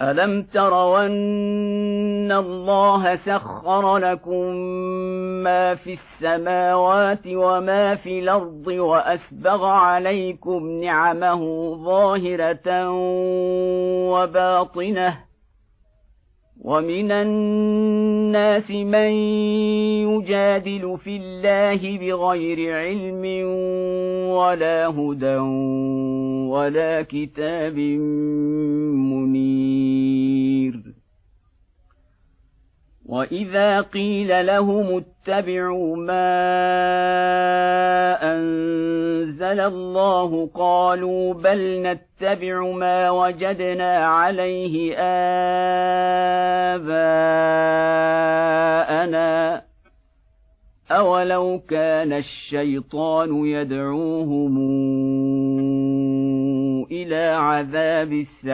ألم تروا أن الله سخر لكم ما في السماوات وما في الأرض وأسبغ عليكم نعمه ظاهرة وباطنة ومن الناس من يجادل في الله بغير علم ولا هدى ولا كتاب منير وإذا قيل لهم اتبعوا ما أنزل الله قالوا بل نتبع ما وجدنا عليه آباءنا أولو كان الشيطان يدعوهم إلى عذاب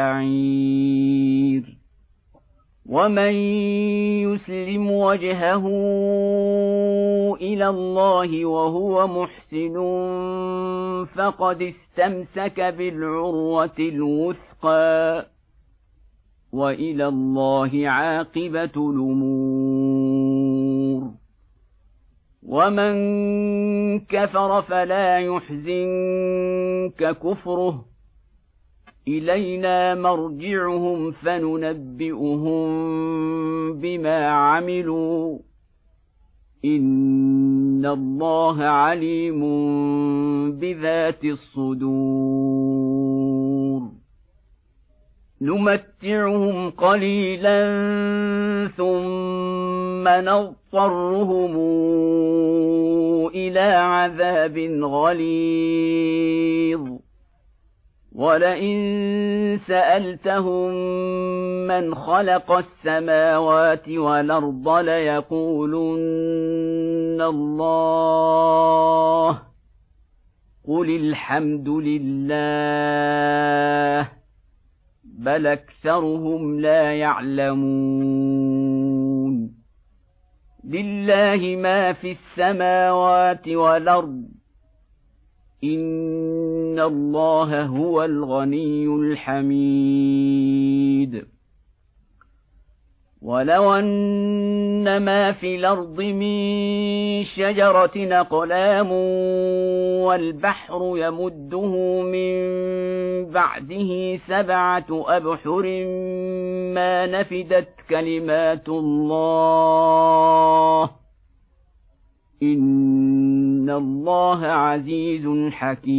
السعير ومن يسلم وجهه إلى الله وهو محسن فقد استمسك بالعروة الوثقى وإلى الله عاقبة الأمور ومن كفر فلا يحزنك كفره إلينا مرجعهم فننبئهم بما عملوا إن الله عليم بذات الصدور نمتعهم قليلا ثم نضطرهم إلى عذاب غليظ ولئن سألتهم من خلق السماوات والأرض ليقولن الله قل الحمد لله بل أكثرهم لا يعلمون لله ما في السماوات والأرض إن الله هو الغني الحميد ولو أن ما في الأرض من شجرة أقلام والبحر يمده من بعده 7 أبحر ما نفدت كلمات الله إن الله عزيز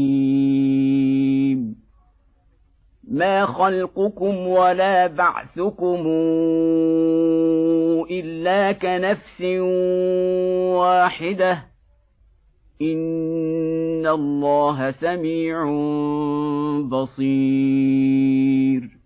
حكيم ما خلقكم ولا بعثكم إلا كنفس واحدة إن الله سميع بصير